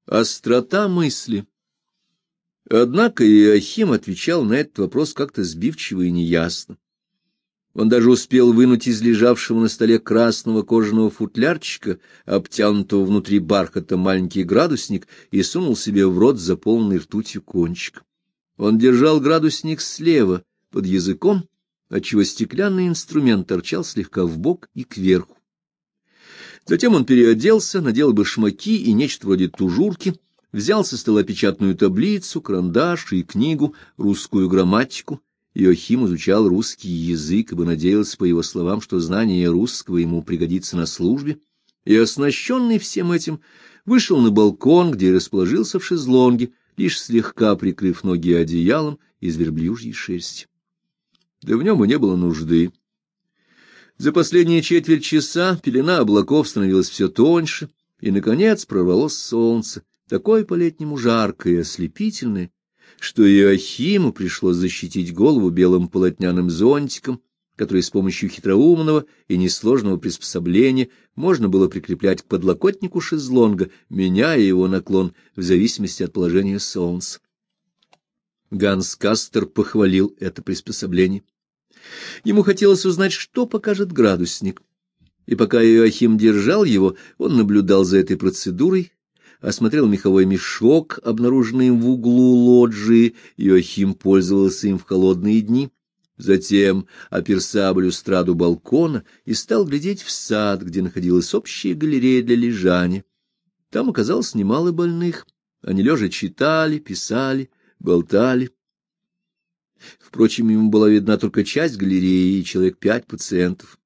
Острота мысли. Однако Иоахим отвечал на этот вопрос как-то сбивчиво и неясно. Он даже успел вынуть из лежавшего на столе красного кожаного футлярчика, обтянутого внутри бархата, маленький градусник и сунул себе в рот заполненный ртутью кончик. Он держал градусник слева, под языком, отчего стеклянный инструмент торчал слегка вбок и кверху. Затем он переоделся, надел башмаки и нечто вроде тужурки, взял со стола печатную таблицу, карандаш и книгу, русскую грамматику. Иоахим изучал русский язык, ибо надеялся, по его словам, что знание русского ему пригодится на службе, и, оснащенный всем этим, вышел на балкон, где расположился в шезлонге, лишь слегка прикрыв ноги одеялом из верблюжьей шерсти. Да в нем и не было нужды. За последние четверть часа пелена облаков становилась все тоньше, и, наконец, прорвалось солнце, такое по-летнему жаркое и ослепительное, что Иоахиму пришлось защитить голову белым полотняным зонтиком, который с помощью хитроумного и несложного приспособления можно было прикреплять к подлокотнику шезлонга, меняя его наклон в зависимости от положения солнца. Ганс Кастер похвалил это приспособление. Ему хотелось узнать, что покажет градусник. И пока Иоахим держал его, он наблюдал за этой процедурой, осмотрел меховой мешок, обнаруженный им в углу лоджии. Иоахим пользовался им в холодные дни. Затем оперся об балюстраду балкона и стал глядеть в сад, где находилась общая галерея для лежания. Там оказалось немало больных. Они лежа читали, писали, болтали. Впрочем, ему была видна только часть галереи и человек 5 пациентов.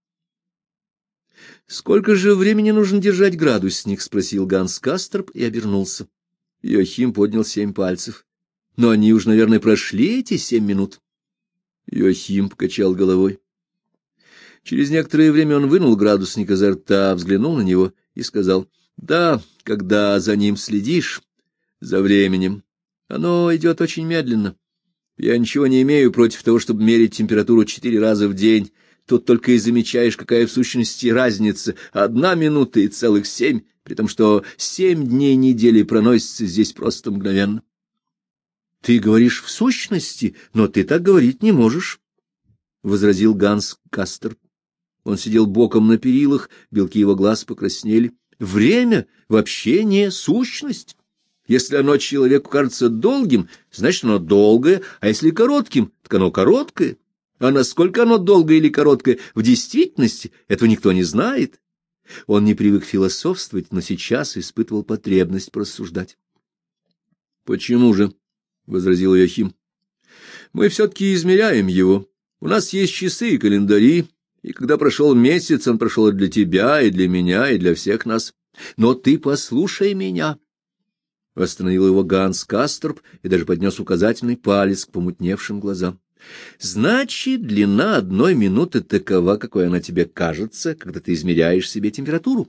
— Сколько же времени нужно держать градусник? — спросил Ганс Касторп и обернулся. Иоахим поднял 7 пальцев. — Но они уж, наверное, прошли эти 7 минут. Иоахим покачал головой. Через некоторое время он вынул градусник изо рта, взглянул на него и сказал: — Да, когда за ним следишь, за временем, оно идет очень медленно. Я ничего не имею против того, чтобы мерить температуру 4 раза в день. Тут только и замечаешь, какая в сущности разница. 1 минута и целых 7, при том, что 7 дней недели проносятся здесь просто мгновенно. — Ты говоришь в сущности, но ты так говорить не можешь, — возразил Ганс Кастер. Он сидел боком на перилах, белки его глаз покраснели. — Время вообще не сущность. Если оно человеку кажется долгим, значит, оно долгое, а если коротким, так оно короткое. А насколько оно долгое или короткое в действительности, этого никто не знает. Он не привык философствовать, но сейчас испытывал потребность порассуждать. — Почему же? — возразил Иоахим. — Мы все-таки измеряем его. У нас есть часы и календари, и когда прошел месяц, он прошел и для тебя, и для меня, и для всех нас. Но ты послушай меня. Остановил его Ганс Касторп и даже поднес указательный палец к помутневшим глазам. Значит, длина 1 минуты такова, какой она тебе кажется, когда ты измеряешь себе температуру.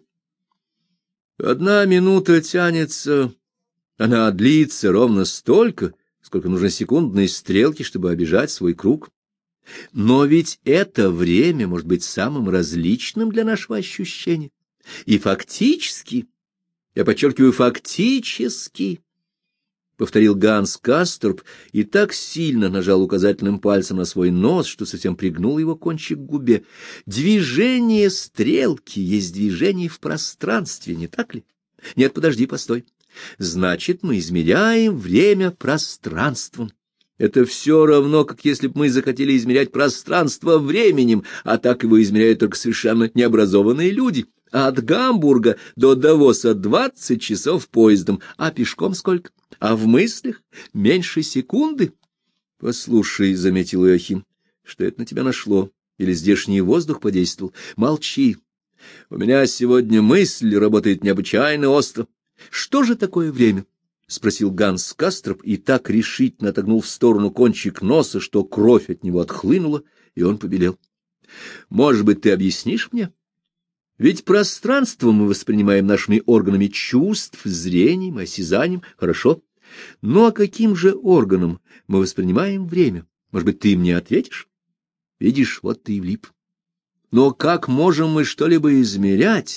1 минута тянется, она длится ровно столько, сколько нужно секундной стрелки, чтобы обежать свой круг. Но ведь это время может быть самым различным для нашего ощущения. И фактически, я подчеркиваю, фактически, — повторил Ганс Касторп и так сильно нажал указательным пальцем на свой нос, что совсем пригнул его кончик к губе. Движение стрелки есть движение в пространстве, не так ли? Нет, подожди, постой. Значит, мы измеряем время пространством. Это все равно, как если бы мы захотели измерять пространство временем, а так его измеряют только совершенно необразованные люди. А от Гамбурга до Давоса 20 часов поездом, а пешком сколько? А в мыслях меньше секунды. — Послушай, — заметил Иоахим, — что это на тебя нашло? Или здешний воздух подействовал? Молчи. У меня сегодня мысль работает необычайно остро. Что же такое время? — спросил Ганс Кастроп и так решительно отогнул в сторону кончик носа, что кровь от него отхлынула, и он побелел. — Может быть, ты объяснишь мне? Ведь пространство мы воспринимаем нашими органами чувств, зрением, осязанием, хорошо? Ну а каким же органом мы воспринимаем время? Может быть, ты мне ответишь? Видишь, вот ты и влип. Но как можем мы что-либо измерять,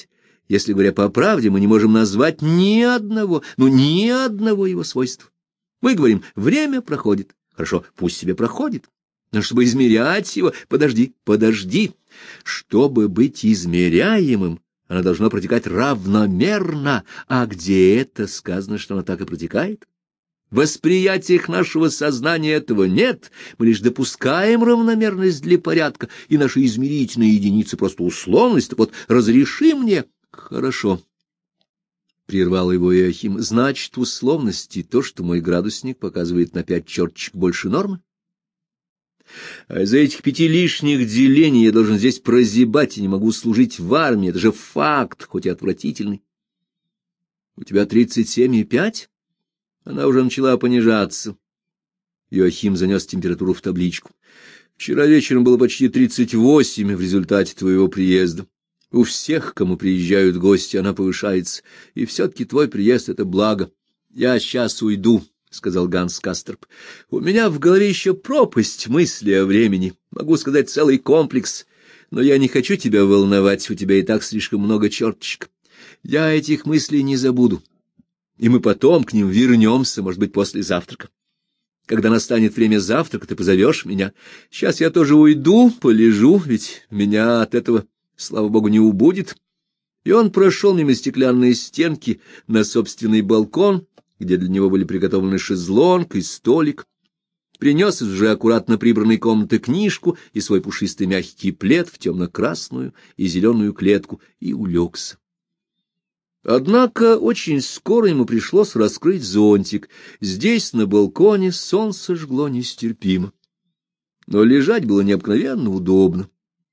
если, говоря по правде, мы не можем назвать ни одного его свойства. Мы говорим, время проходит. Хорошо, пусть себе проходит. Но чтобы измерять его... Подожди. Чтобы быть измеряемым, оно должно протекать равномерно. А где это сказано, что оно так и протекает? В восприятиях нашего сознания этого нет. Мы лишь допускаем равномерность для порядка, и наши измерительные единицы просто условность. Так вот, разреши мне... Хорошо. — прервал его Иоахим. — Значит, в условности то, что мой градусник показывает на 5 черточек больше нормы? А из-за этих 5 лишних делений я должен здесь прозябать и не могу служить в армии. Это же факт, хоть и отвратительный. У тебя 37,5? Она уже начала понижаться. Иоахим занес температуру в табличку. Вчера вечером было почти 38 в результате твоего приезда. У всех, кому приезжают гости, она повышается, и все-таки твой приезд — это благо. — Я сейчас уйду, — сказал Ганс Касторп. — У меня в голове еще пропасть мысли о времени, могу сказать, целый комплекс, но я не хочу тебя волновать, у тебя и так слишком много черточек. Я этих мыслей не забуду, и мы потом к ним вернемся, может быть, после завтрака. Когда настанет время завтрака, ты позовешь меня. Сейчас я тоже уйду, полежу, ведь меня от этого... слава богу, не убудет. И он прошел мимо стеклянной стенки на собственный балкон, где для него были приготовлены шезлонг и столик, принес из уже аккуратно прибранной комнаты книжку и свой пушистый мягкий плед в темно-красную и зеленую клетку и улегся. Однако очень скоро ему пришлось раскрыть зонтик. Здесь, на балконе, солнце жгло нестерпимо. Но лежать было необыкновенно удобно.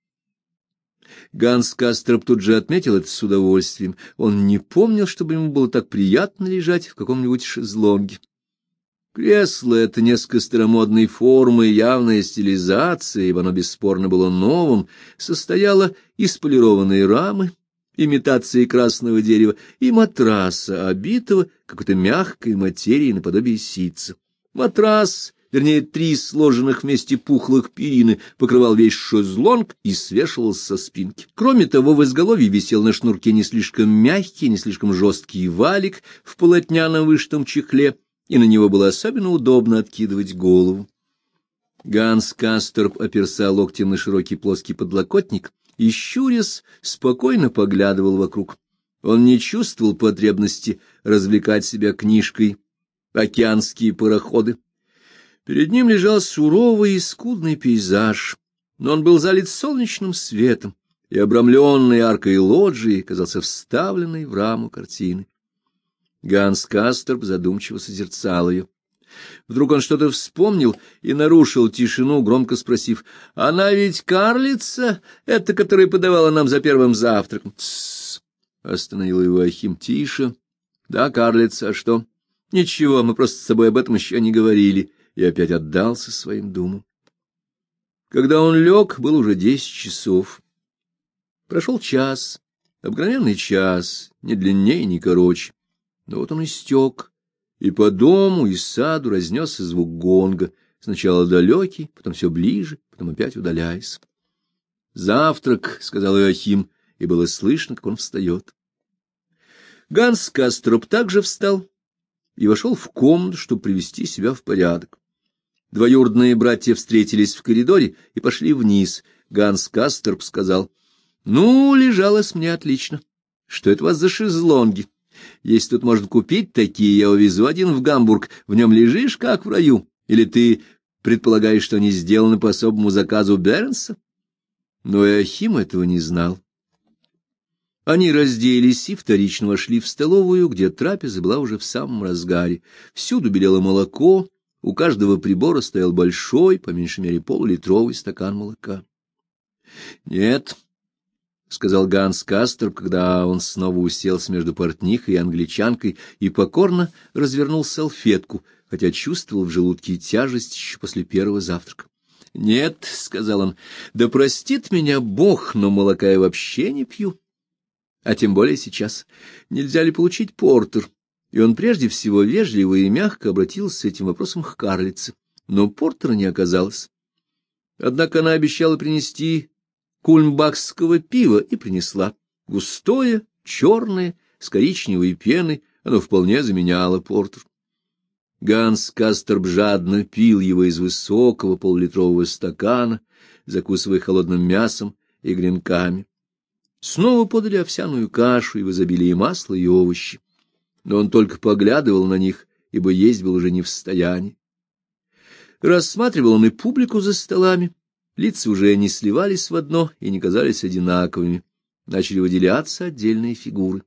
Ганс Касторп тут же отметил это с удовольствием. Он не помнил, чтобы ему было так приятно лежать в каком-нибудь шезлонге. Кресло — это несколько старомодной формы, явная стилизация, ибо оно бесспорно было новым, состояло из полированной рамы, имитации красного дерева, и матраса, обитого какой-то мягкой материей наподобие ситца. Матрас, вернее, 3 сложенных вместе пухлых перины, покрывал весь шезлонг и свешивался со спинки. Кроме того, в изголовье висел на шнурке не слишком мягкий, не слишком жесткий валик в полотняном вышитом чехле, и на него было особенно удобно откидывать голову. Ганс Касторп оперся локтем на широкий плоский подлокотник и, щурясь, спокойно поглядывал вокруг. Он не чувствовал потребности развлекать себя книжкой «Океанские пароходы». Перед ним лежал суровый и скудный пейзаж, но он был залит солнечным светом, и обрамленный аркой лоджии казался вставленной в раму картины. Ганс Касторп задумчиво созерцал ее. Вдруг он что-то вспомнил и нарушил тишину, громко спросив: — Она ведь карлица, эта, которая подавала нам за первым завтраком? — Тссс! — остановил его Ахим. — Тише. — Да, карлица, а что? — Ничего, мы просто с тобой об этом еще не говорили. И опять отдался своим думам. Когда он лег, было уже 10 часов. Прошел час, обыкновенный час, не длиннее, не короче. Но вот он истек, и по дому и саду разнесся звук гонга, сначала далекий, потом все ближе, потом опять удаляясь. — Завтрак, — сказал Иоахим, и было слышно, как он встает. Ганс Касторп также встал и вошел в комнату, чтобы привести себя в порядок. Двоюродные братья встретились в коридоре и пошли вниз. Ганс Касторп сказал: — Ну, лежалось мне отлично. Что это у вас за шезлонги? Если тут можно купить такие, я увезу один в Гамбург. В нем лежишь, как в раю. Или ты предполагаешь, что они сделаны по особому заказу Бернса? Но Иоахим этого не знал. Они разделись и вторично вошли в столовую, где трапеза была уже в самом разгаре. Всюду белело молоко, у каждого прибора стоял большой, по меньшей мере полулитровый стакан молока. — Нет, — сказал Ганс Касторп, когда он снова уселся между портнихой и англичанкой и покорно развернул салфетку, хотя чувствовал в желудке тяжесть еще после первого завтрака. — Нет, — сказал он, — да простит меня Бог, но молока я вообще не пью. А тем более сейчас. Нельзя ли получить портер? И он прежде всего вежливо и мягко обратился с этим вопросом к карлице. Но портера не оказалось. Однако она обещала принести кульмбахского пива и принесла. Густое, черное, с коричневой пеной, оно вполне заменяло портер. Ганс Касторп жадно пил его из высокого полулитрового стакана, закусывая холодным мясом и гренками. Снова подали овсяную кашу и в изобилии масла и овощи, но он только поглядывал на них, ибо есть был уже не в состоянии. Рассматривал он и публику за столами, лица уже не сливались в одно и не казались одинаковыми, начали выделяться отдельные фигуры.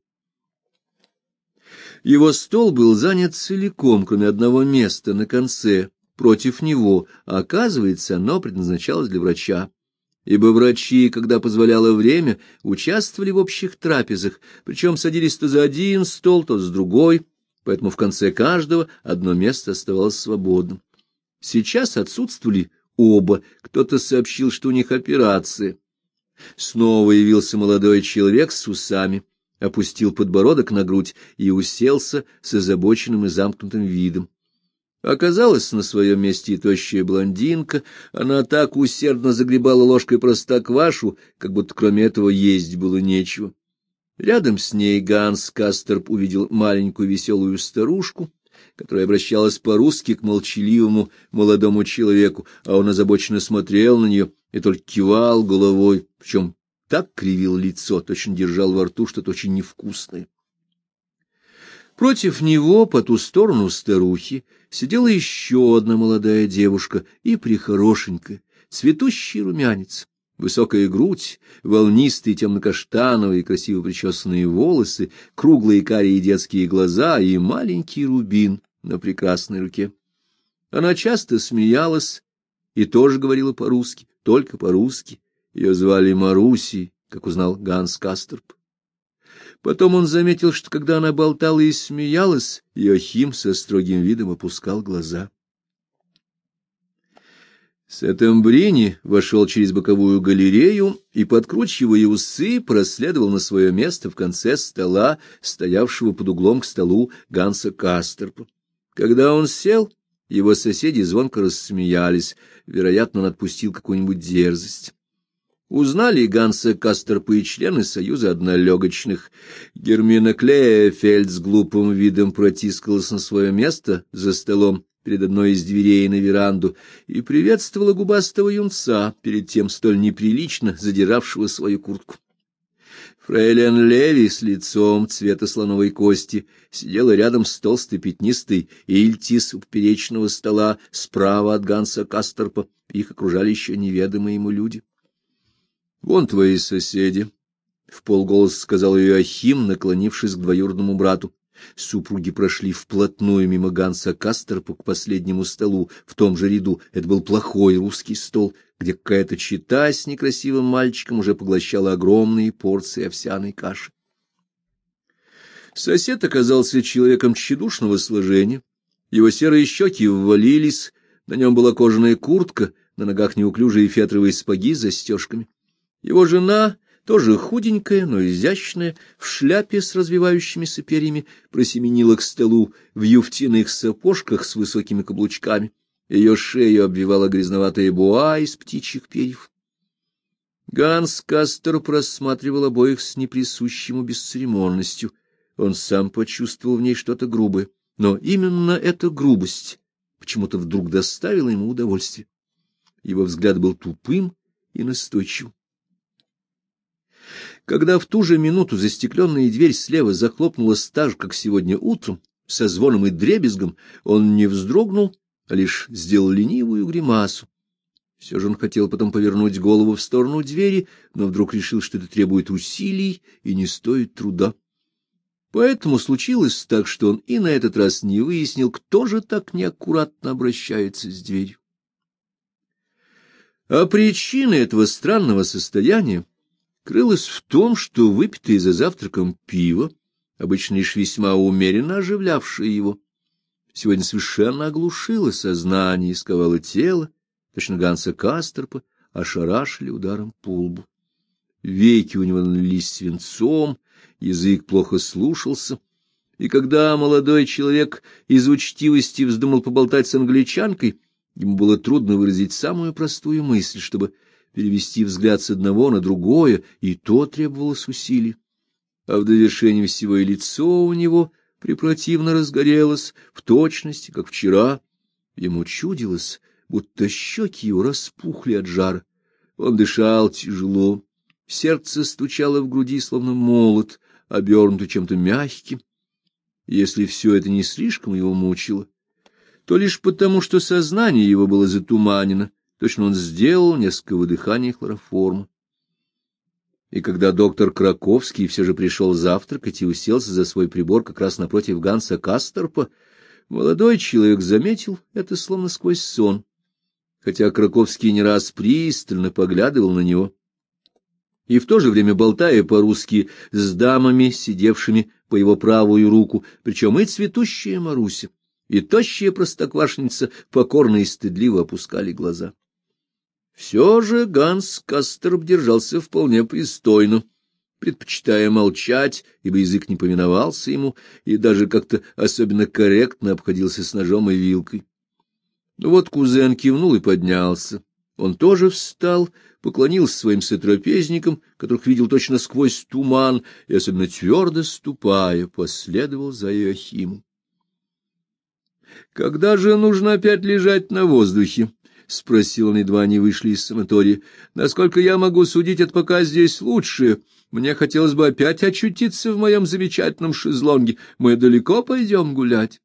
Его стол был занят целиком, кроме одного места на конце, против него, а оказывается, оно предназначалось для врача. Ибо врачи, когда позволяло время, участвовали в общих трапезах, причем садились то за один стол, то с другой, поэтому в конце каждого одно место оставалось свободным. Сейчас отсутствовали оба, кто-то сообщил, что у них операция. Снова явился молодой человек с усами, опустил подбородок на грудь и уселся с озабоченным и замкнутым видом. Оказалась на своем месте и тощая блондинка, она так усердно загребала ложкой простоквашу, как будто кроме этого есть было нечего. Рядом с ней Ганс Касторп увидел маленькую веселую старушку, которая обращалась по-русски к молчаливому молодому человеку, а он озабоченно смотрел на нее и только кивал головой, причем так кривил лицо, точно держал во рту что-то очень невкусное. Против него, по ту сторону старухи, сидела еще одна молодая девушка, и прихорошенькая, цветущий румянец, высокая грудь, волнистые темно-каштановые красиво причесанные волосы, круглые карие детские глаза и маленький рубин на прекрасной руке. Она часто смеялась и тоже говорила по-русски, только по-русски. Ее звали Марусей, как узнал Ганс Касторп. Потом он заметил, что когда она болтала и смеялась, Иоахим со строгим видом опускал глаза. Сеттембрини вошел через боковую галерею и, подкручивая усы, проследовал на свое место в конце стола, стоявшего под углом к столу Ганса Касторпа. Когда он сел, его соседи звонко рассмеялись, вероятно, он отпустил какую-нибудь дерзость. Узнали Ганса Касторпа и члены Союза однолегочных. Гермина Клеефельд с глупым видом протискалась на свое место за столом перед одной из дверей на веранду и приветствовала губастого юнца, перед тем столь неприлично задиравшего свою куртку. Фрейлин Леви с лицом цвета слоновой кости сидела рядом с толстой пятнистой Ильтис у поперечного стола справа от Ганса Касторпа. Их окружали еще неведомые ему люди. — Вон твои соседи, — вполголоса сказал Иоахим, наклонившись к двоюродному брату. Супруги прошли вплотную мимо Ганса Касторпа к последнему столу в том же ряду. Это был плохой русский стол, где какая-то чета с некрасивым мальчиком уже поглощала огромные порции овсяной каши. Сосед оказался человеком тщедушного сложения. Его серые щеки ввалились, на нем была кожаная куртка, на ногах неуклюжие фетровые сапоги с застежками. Его жена, тоже худенькая, но изящная, в шляпе с развивающимися перьями, просеменила к столу в юфтяных сапожках с высокими каблучками. Ее шею обвивала грязноватая буа из птичьих перьев. Ганс Касторп рассматривал обоих с неприсущей ему бесцеремонностью. Он сам почувствовал в ней что-то грубое, но именно эта грубость почему-то вдруг доставила ему удовольствие. Его взгляд был тупым и настойчивым. Когда в ту же минуту застекленная дверь слева захлопнулась так же, как сегодня утром, со звоном и дребезгом, он не вздрогнул, а лишь сделал ленивую гримасу. Все же он хотел потом повернуть голову в сторону двери, но вдруг решил, что это требует усилий и не стоит труда. Поэтому случилось так, что он и на этот раз не выяснил, кто же так неаккуратно обращается с дверью. А причина этого странного состояния крылась в том, что выпитое за завтраком пиво, обычно лишь весьма умеренно оживлявшее его, сегодня совершенно оглушило сознание и сковало тело, точно Ганса Касторпа ошарашили ударом по лбу. Веки у него налились свинцом, язык плохо слушался, и когда молодой человек из учтивости вздумал поболтать с англичанкой, ему было трудно выразить самую простую мысль, чтобы перевести взгляд с одного на другое, и то требовалось усилий. а в довершение всего и лицо у него препротивно разгорелось, в точности, как вчера. Ему чудилось, будто щеки его распухли от жара. Он дышал тяжело, сердце стучало в груди, словно молот, обернутый чем-то мягким. Если все это не слишком его мучило, то лишь потому, что сознание его было затуманено, точно он сделал несколько выдыханий хлороформа. И когда доктор Краковский все же пришел завтракать и уселся за свой прибор как раз напротив Ганса Касторпа, молодой человек заметил это словно сквозь сон, хотя Краковский не раз пристально поглядывал на него, и в то же время болтая по-русски с дамами, сидевшими по его правую руку, причем и цветущая Маруся, и тощая простоквашница покорно и стыдливо опускали глаза. Все же Ганс Касторп держался вполне пристойно, предпочитая молчать, ибо язык не повиновался ему, и даже как-то особенно корректно обходился с ножом и вилкой. Но вот кузен кивнул и поднялся. Он тоже встал, поклонился своим сотрапезникам, которых видел точно сквозь туман, и, особенно твердо ступая, последовал за Иоахимом. — Когда же нужно опять лежать на воздухе? — спросил он, едва они вышли из санатория. — Насколько я могу судить, это пока здесь лучше. Мне хотелось бы опять очутиться в моем замечательном шезлонге. Мы далеко пойдем гулять.